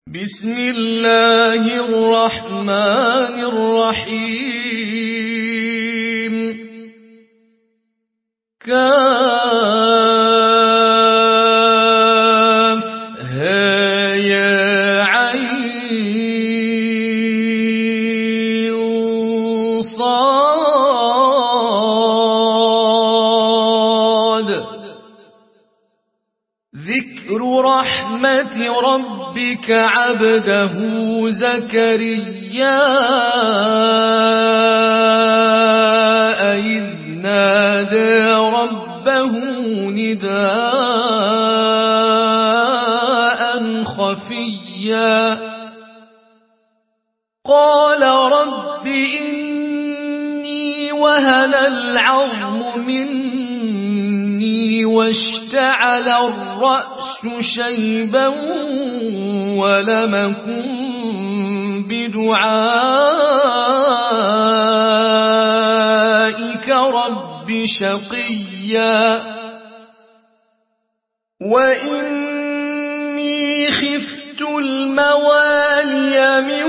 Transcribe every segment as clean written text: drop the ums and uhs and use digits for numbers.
بسم الله الرحمن الرحيم كافها يا عين صاد ذكر رحمة ربك عبده زكريا إذ نادى ربه نداء خفيا قال رب إني وهن العظم مني واشتعل الرأس شيبا ولم أكن بدعائك رب شقيا وإني خفت الموالي من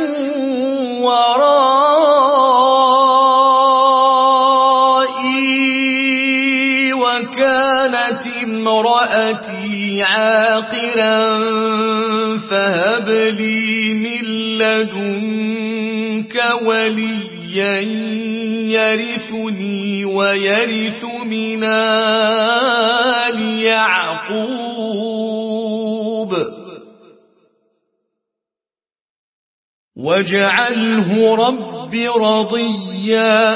ورائي وكانت امرأتي عاقرا فهب لي من لدنك وليا يرثني ويرث من آل يعقوب واجعله رب رضيا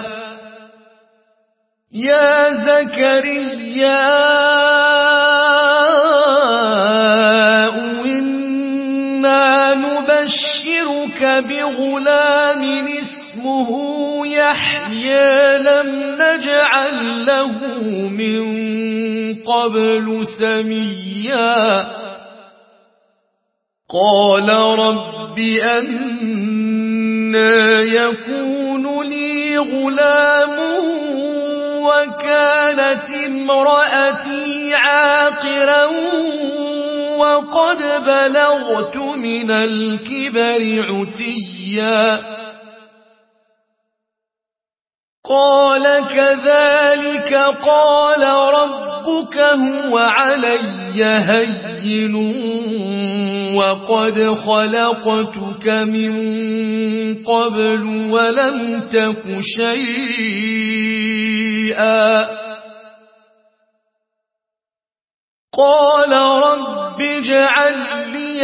يا زكريا إنا نبشرك بغلام اسمه يحيى لم نجعل له من قبل سميا قال رب أنى يكون لي غلام وكانت امرأتي عاقرا وقد بلغت من الكبر عتيا قال كذلك قال ربك هو علي هين وقد خلقتك من قبل ولم تك شيئا قال رب اجعل لي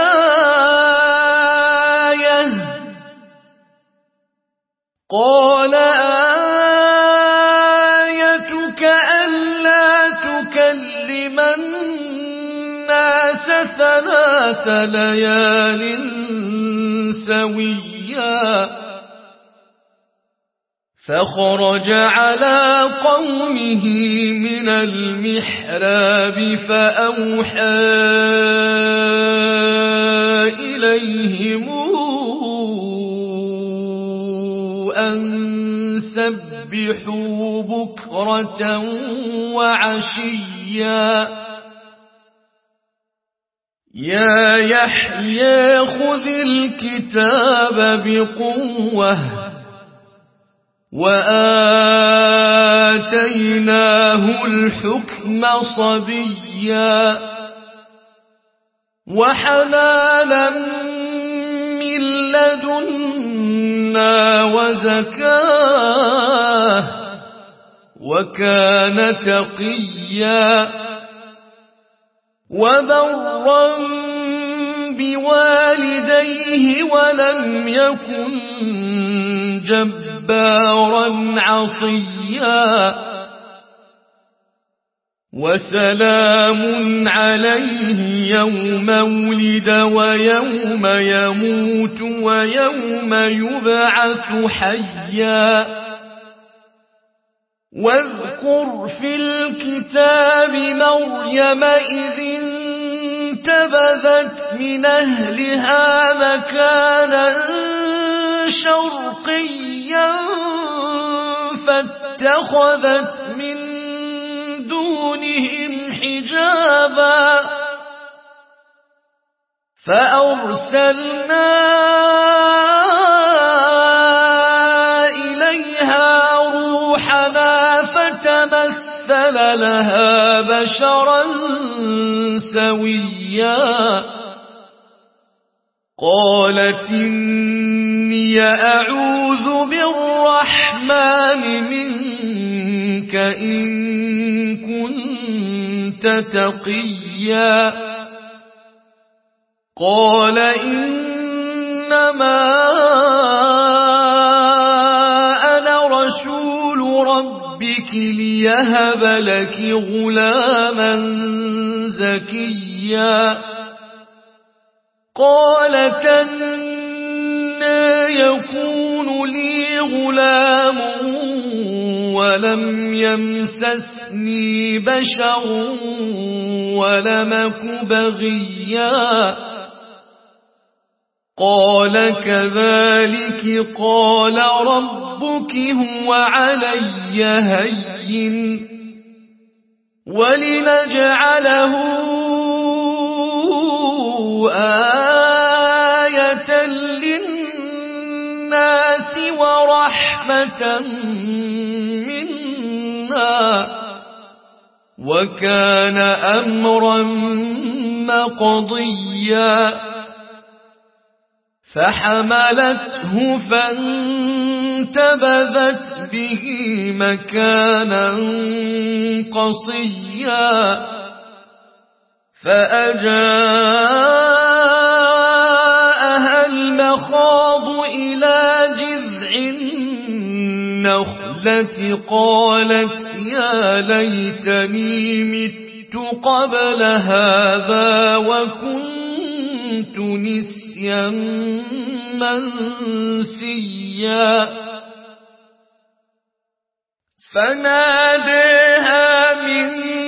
آية قال آيتك ألا تكلم الناس 3 ليال سويا فخرج على قومه من المحراب فأوحى إليهم أن سبحوا بكرة وعشيا يا يحيى خذ الكتاب بقوة وآتيناه الحكم صبيا وحنانا من لدنا وزكاة وكان تقيا وبرا بوالديه ولم يكن جبارا عصيا وسلام عليه يوم ولد ويوم يموت ويوم يبعث حيا واذكر في الكتاب مريم إذ انتبذت من أهلها مكانا شرقيا فاتخذت من دونهم حجابا فأرسلنا إليها روحنا فتمثل لها بشرا سويا قالت إني أعوذ بالرحمن منك إن كنت تقيا قال إنما أنا رسول ربك ليهب لك غلاما زكيا قالت أنى يكون لي غلام ولم يمسسني بشر ولمك بغيا قال كذلك قال ربك هو علي هين ولنجعله آية للناس ورحمة منا وكان أمرا مقضيا فحملته فانتبذت به مكانا قصيا فأجاءها المخاض إلى جذع النخلة قالت يا ليتني مت قبل هذا وكنت نسيا منسيا فناديها من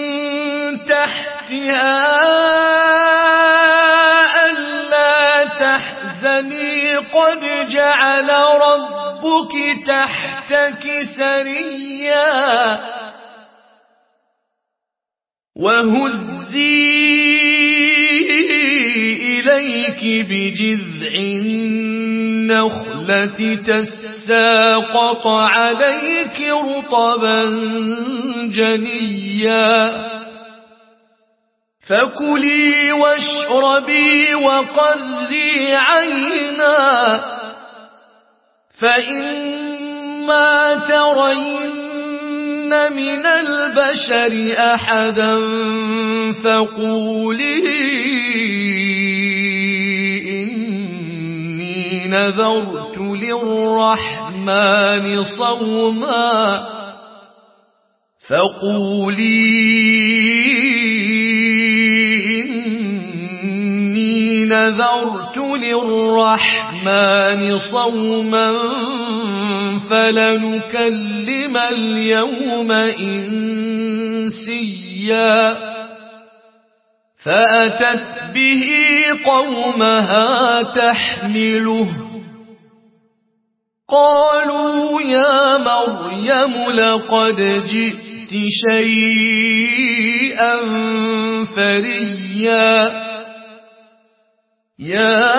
تحتها ألا تحزني قد جعل ربك تحتك سريا وهزي إليك بجذع النخلة تساقط عليك رطبا جنيا فكلي واشربي وقري عينا فإما ترين من البشر أحدا فقولي إني نذرت للرحمن صوما إني نذرت للرحمن صوما فلنكلم اليوم إنسيا فأتت به قومها تحمله قالوا يا مريم لقد جئت شيئا فريا يا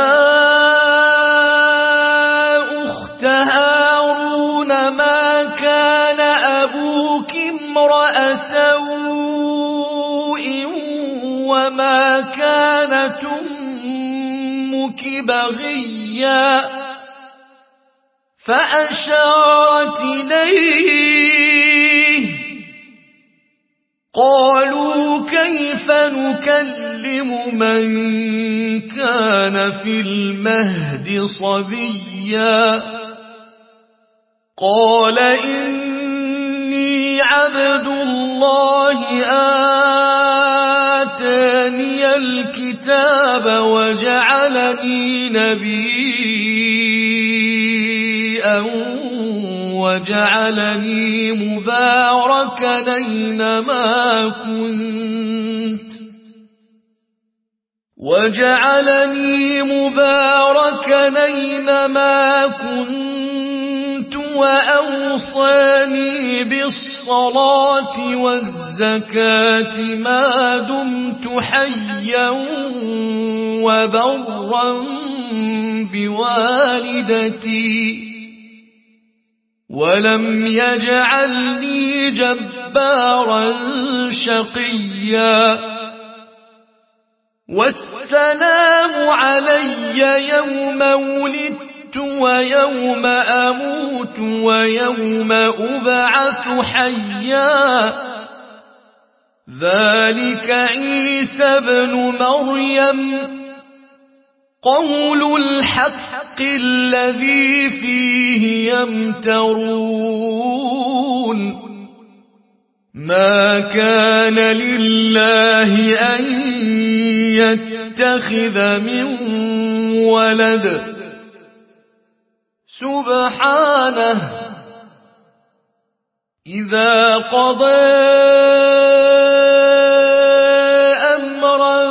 أخت هارون ما كان أبوك امرأ سوء وما كانت أمك بغيا فأشارت إليه قالوا كيف نكلم من كان في المهد صبيا قال إني عبد الله آتاني الكتاب وجعلني نبيا وجعلني مباركا أينما كنت وأوصاني بالصلاة والزكاة ما دمت حيا وبرا بوالدتي ولم يجعلني جبارا شقيا والسلام علي يوم ولدت ويوم أموت ويوم أبعث حيا ذلك عيسى ابن مريم قول الحق الذي فيه يمترون ما كان لله أن يتخذ من ولد سبحانه إذا قضى أمرا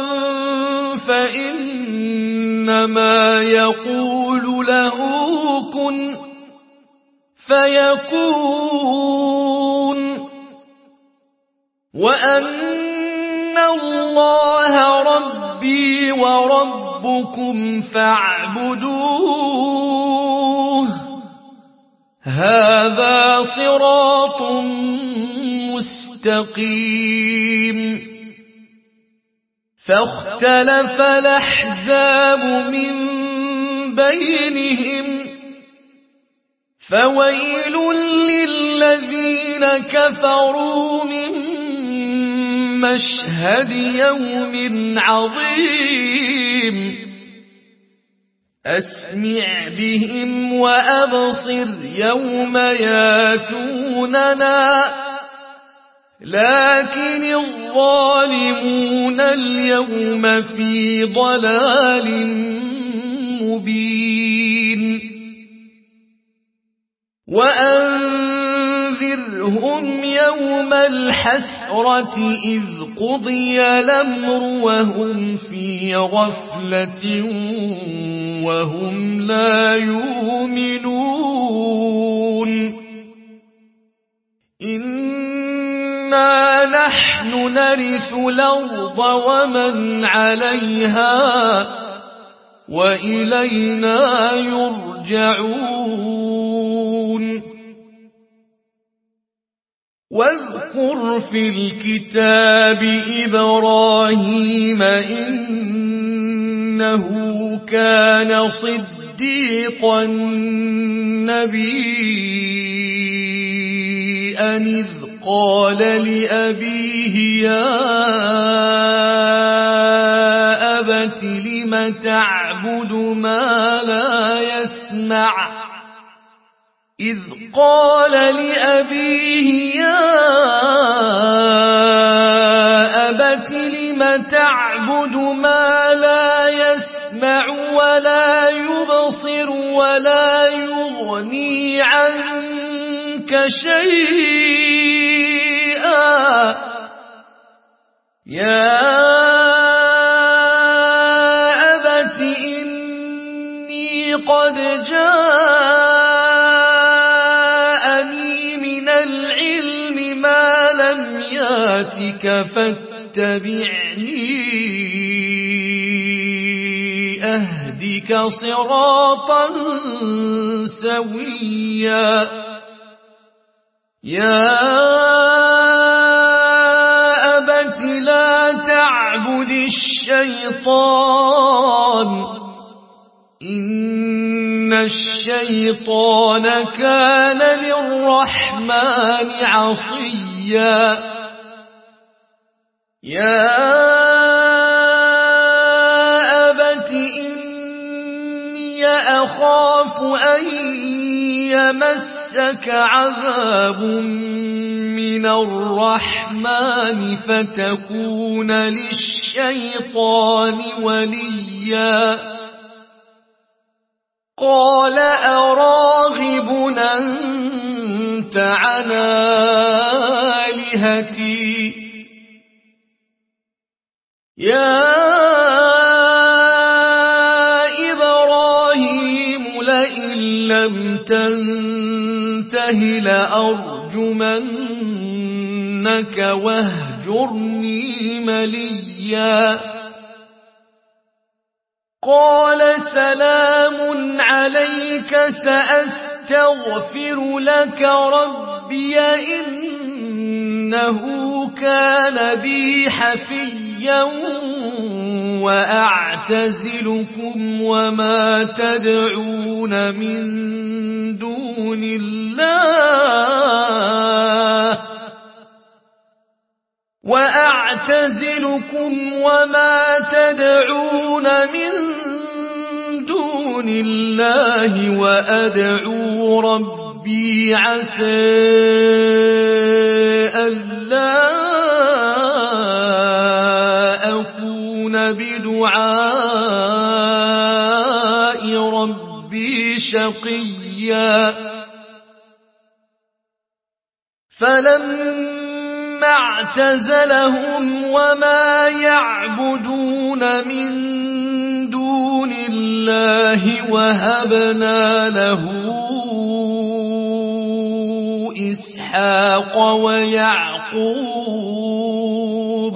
فإنما يقول له كن فيكون وأن الله ربي وربكم فاعبدوه هذا صراط مستقيم فاختلف الأحزاب من بينهم فويل للذين كفروا من مشهد يوم عظيم أسمع بهم وأبصر يوم ياتوننا لكن الظالمون اليوم في ضلال مبين وأنذرهم يوم الحسرة إذ قضي الأمر وهم في غفلة وهم لا يؤمنون إنا نحن نرث الأرض ومن عليها وإلينا يرجعون واذكر في الكتاب إبراهيم إنه كان صديقا نبيا إذ قال لأبيه يا أبت لم تعبد ما لا يسمع إذ قال لأبيه يا أبت لم تعبد ما لا يسمع ولا يبصر ولا يغني عنك شيئا يا أبت إني قد جاءني من العلم ما لم ياتك فاتبعني أهدك صراطا سويا يا أبت لا تعبد الشيطان إن الشيطان كان للرحمن عصيا يا أبت إني أخاف أن يمسك عذاب من الرحمن فتكون للشيطان وليا قال أراغب أنت عن آلهتي يا إبراهيم لئن لم تنته الله لأرجمنك واهجرني مليا قال سلام عليك سأستغفر لك ربي إنه كان بي حفيا وأعتزلكم وما تدعون من دون الله وأدعو ربي عسى ألا أكون بدعاء ربي شقيا فلما اعتزلهم وما يعبدون من دون الله وهبنا له إسحاق ويعقوب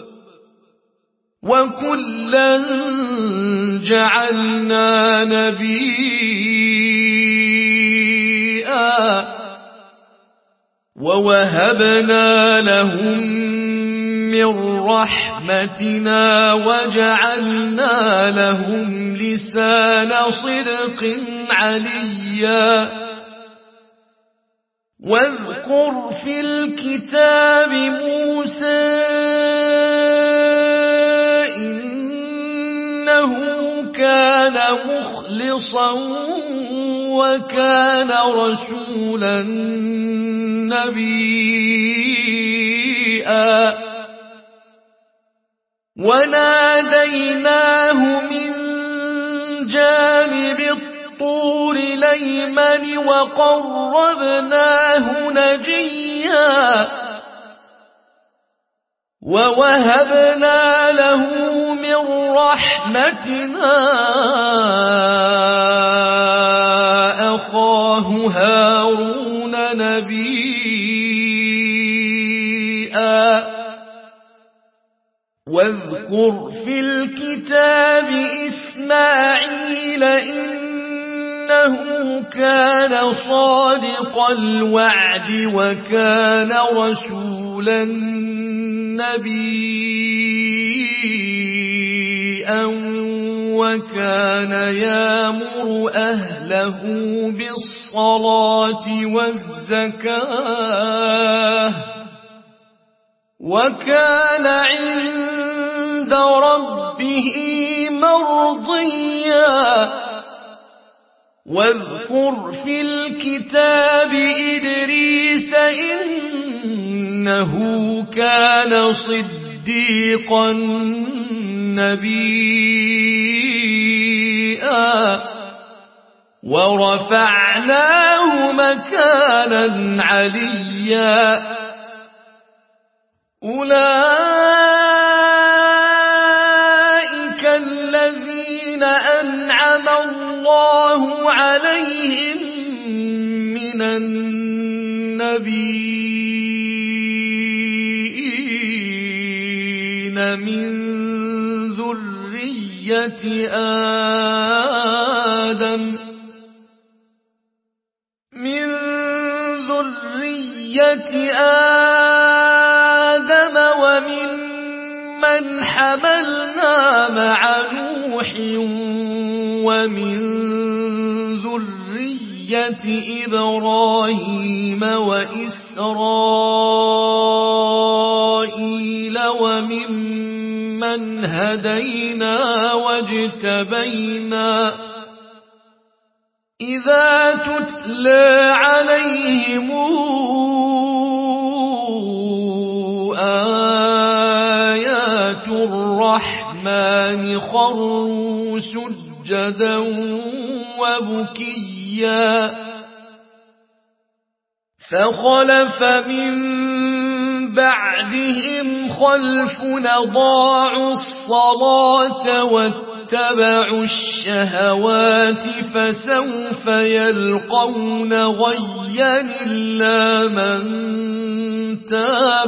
وكلا جعلنا نبيا ووهبنا لهم من رحمتنا وجعلنا لهم لسان صدق عليا واذكر في الكتاب موسى إنه كان مخلصا وكان رسولا نبيا وناديناه من جانب الطور الأيمن وقربناه نجيا ووهبنا له من رحمتنا أخاه هارون نبيا واذكر في الكتاب إسماعيل إنه كان صادق الوعد وكان رسولا نبيا وكان يأمر أهله بالصلاة والزكاة وكان عند ربه مرضيا واذكر في الكتاب إدريس إنه كان صديقا نبيا ورفعناه مكانا عليا أولئك الذين أنعم الله عليهم من النبيين من ذرية آدم وممن حملنا مع نوح ومن ذرية إبراهيم وإسرائيل وممن هدينا واجتبينا إذا تتلى عليهم آيات الرحمن خروا سجدا وبكيا فخلف من بعدهم خلف أضاعوا الصلاة واتبعوا اتبعوا الشهوات فسوف يلقون غيا إلا من تاب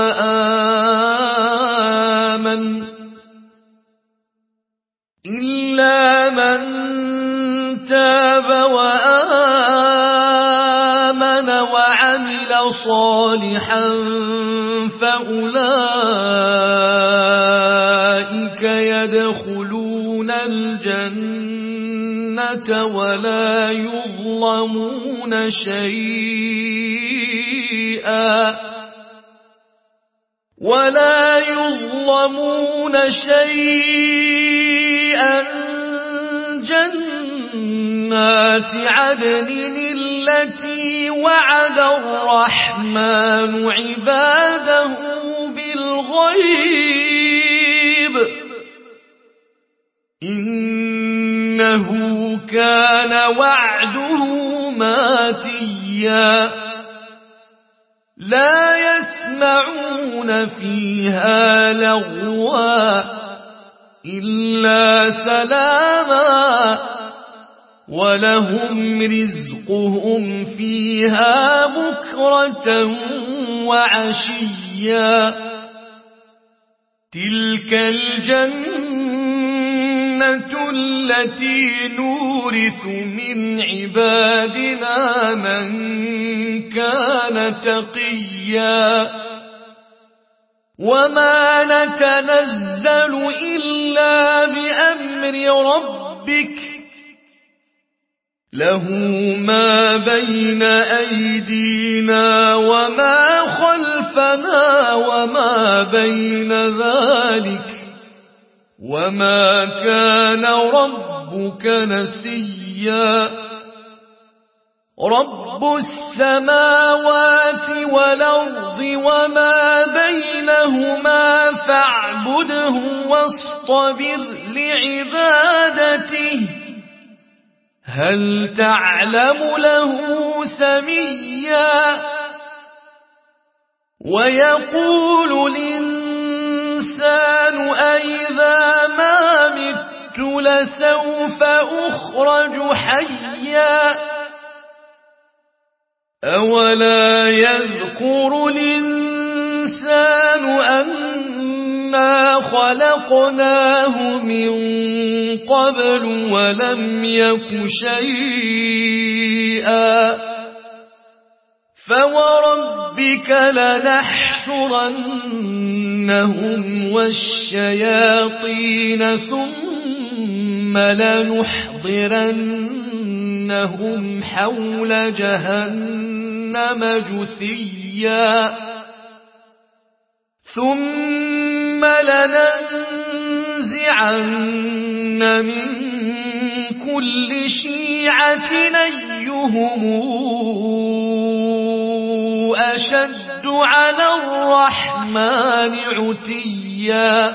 وآمن وعمل صالحا فأولئك يدخلون الجنة ولا يظلمون شيئا جنات عدن التي وعد الرحمن عباده بالغيب إنه كان وعده ماتيا لا يسمعون فيها لغوا إلا سلاما ولهم رزقهم فيها بكرة وعشيا تلك الجنة التي نورث من عبادنا من كان تقيا وما نتنزل إلا بأمر ربك له ما بين أيدينا وما خلفنا وما بين ذلك وما كان ربك نسيا رب السماوات والأرض وما بينهما فاعبده واصطبر لعبادته هل تعلم له سميا ويقول الإنسان أئذا ما مت لسوف أخرج حيا أولا يذكر الإنسان أنا خلقناه من قبل ولم يك شيئا فوربك لنحشرنهم والشياطين ثم لنحضرنهم حول جهنم جثيا ثم لننزعن من كل شيعة أيهم أشد على الرحمن عتيا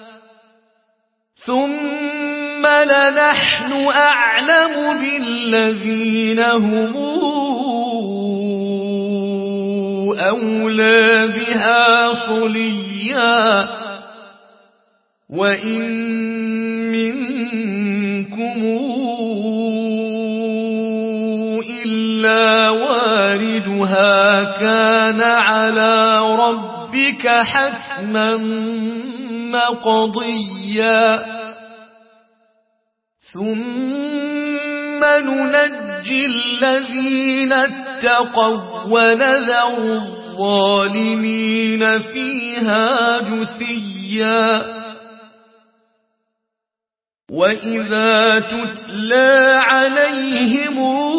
ثم لنحن أعلم بالذين هم أولى بها صليا وإن منكم إلا واردها كان على ربك حتما مقضيا ثم ننجي الذين اتقوا ونذر الظالمين فيها جثيا وإذا تتلى عليهم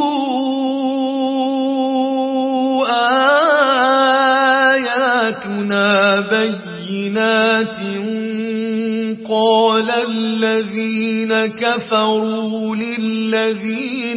آياتنا بينات قال الذين كفروا للذين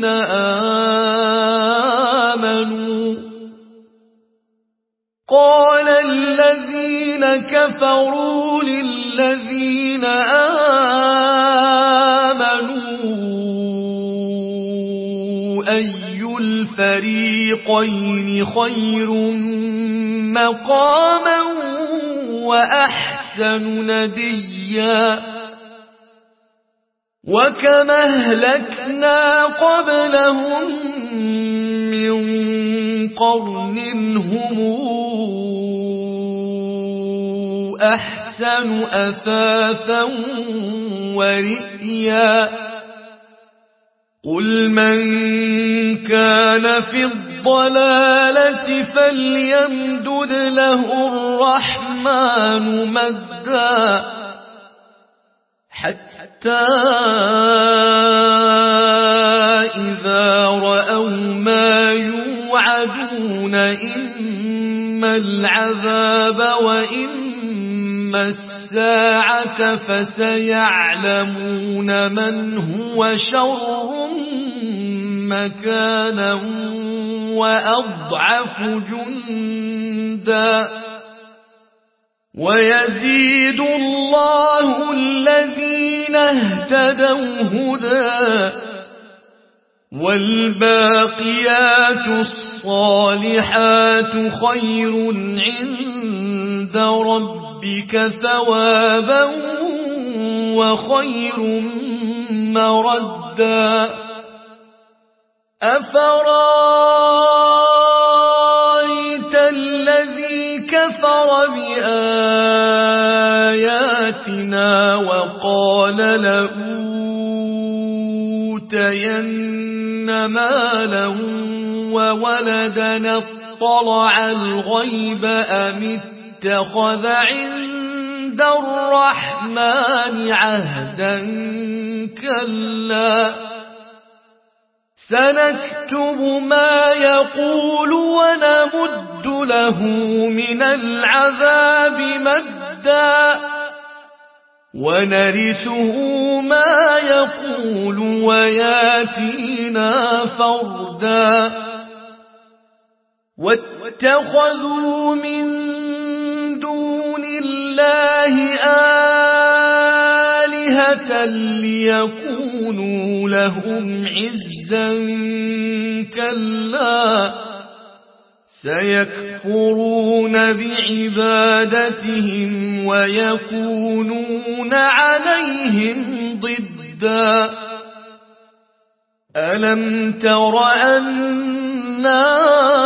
آمنوا أي الفريقين خير مقاما وأحسن نديا وكما أهلكنا قبلهم من قرن هم أحسن أثاثا ورئيا قل من كان في الضلالة فليمدد له الرحمن مدا حتى إذا رأوا ما يوعدون إما العذاب وإما الساعة فسيعلمون من هو شر مكانا وأضعف جندا ويزيد الله الذين اهتدوا هدى والباقيات الصالحات خير عند ربك ثوابا وخير مردا أفرأيت الذي كفر بآياتنا وقال لأوتين مالا وولدا اطلع الغيب أم اتخذ عند الرحمن عهدا كلا سنكتب ما يقول ونمد له من العذاب مدا ونرثه ما يقول وياتينا فردا واتخذوا من دون الله آلهة ليكونوا لهم عزا كلا سيكفرون بعبادتهم ويكونون عليهم ضدا ألم تر أنا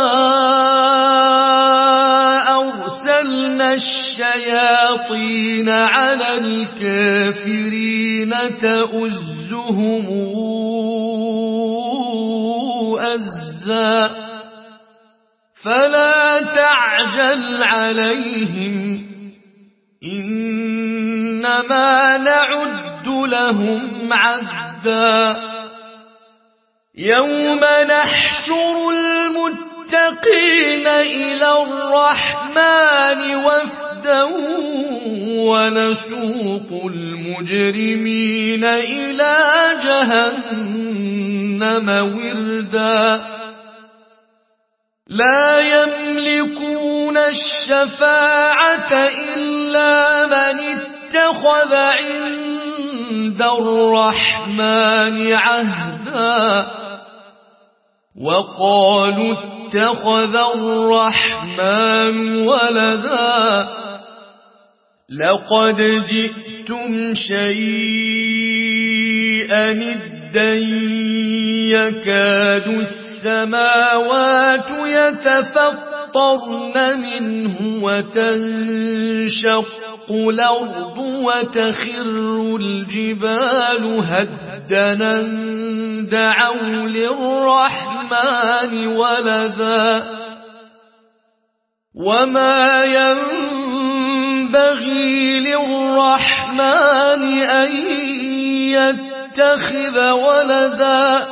أرسلنا الشياطين على الكافرين تؤزهم أزا فلا تعجل عليهم إنما نعد لهم عدا يوم نحشر المتقين إلى الرحمن وفدا ونسوق المجرمين إلى جهنم وردا لا يملكون الشفاعة إلا من اتخذ عند الرحمن عهدا وقالوا اتخذ الرحمن ولدا لقد جئتم شيئا إدا يكاد السماوات يتفطرن منه وتنشق الأرض وتخر الجبال هدنا دعوا للرحمن ولدا وما ينبغي للرحمن أن يتخذ ولدا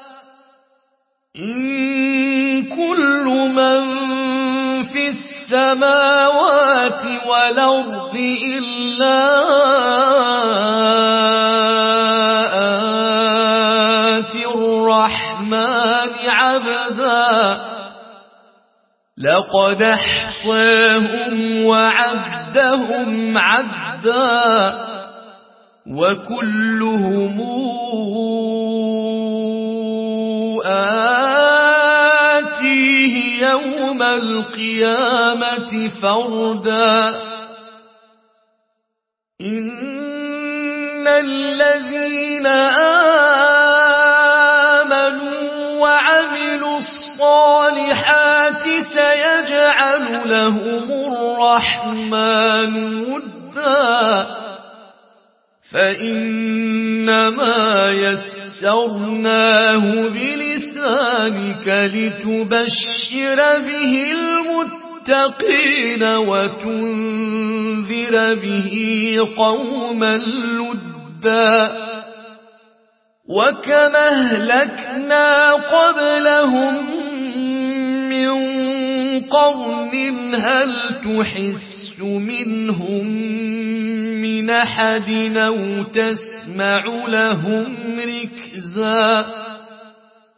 إن كل من في السماوات والأرض إلا آتي الرحمن عبدا لقد احصاهم وعدهم عدا وكلهم آتيه يوم القيامة فردا إن الذين آمنوا وعملوا الصالحات سيجعل لهم الرحمن ودا فإنما يسرناه بلسانك لتبشر به المتقين وتنذر به قوما لدا وكما أهلكنا قبلهم من قرن هل تحس منهم من أحد أو تسمع لهم ركزا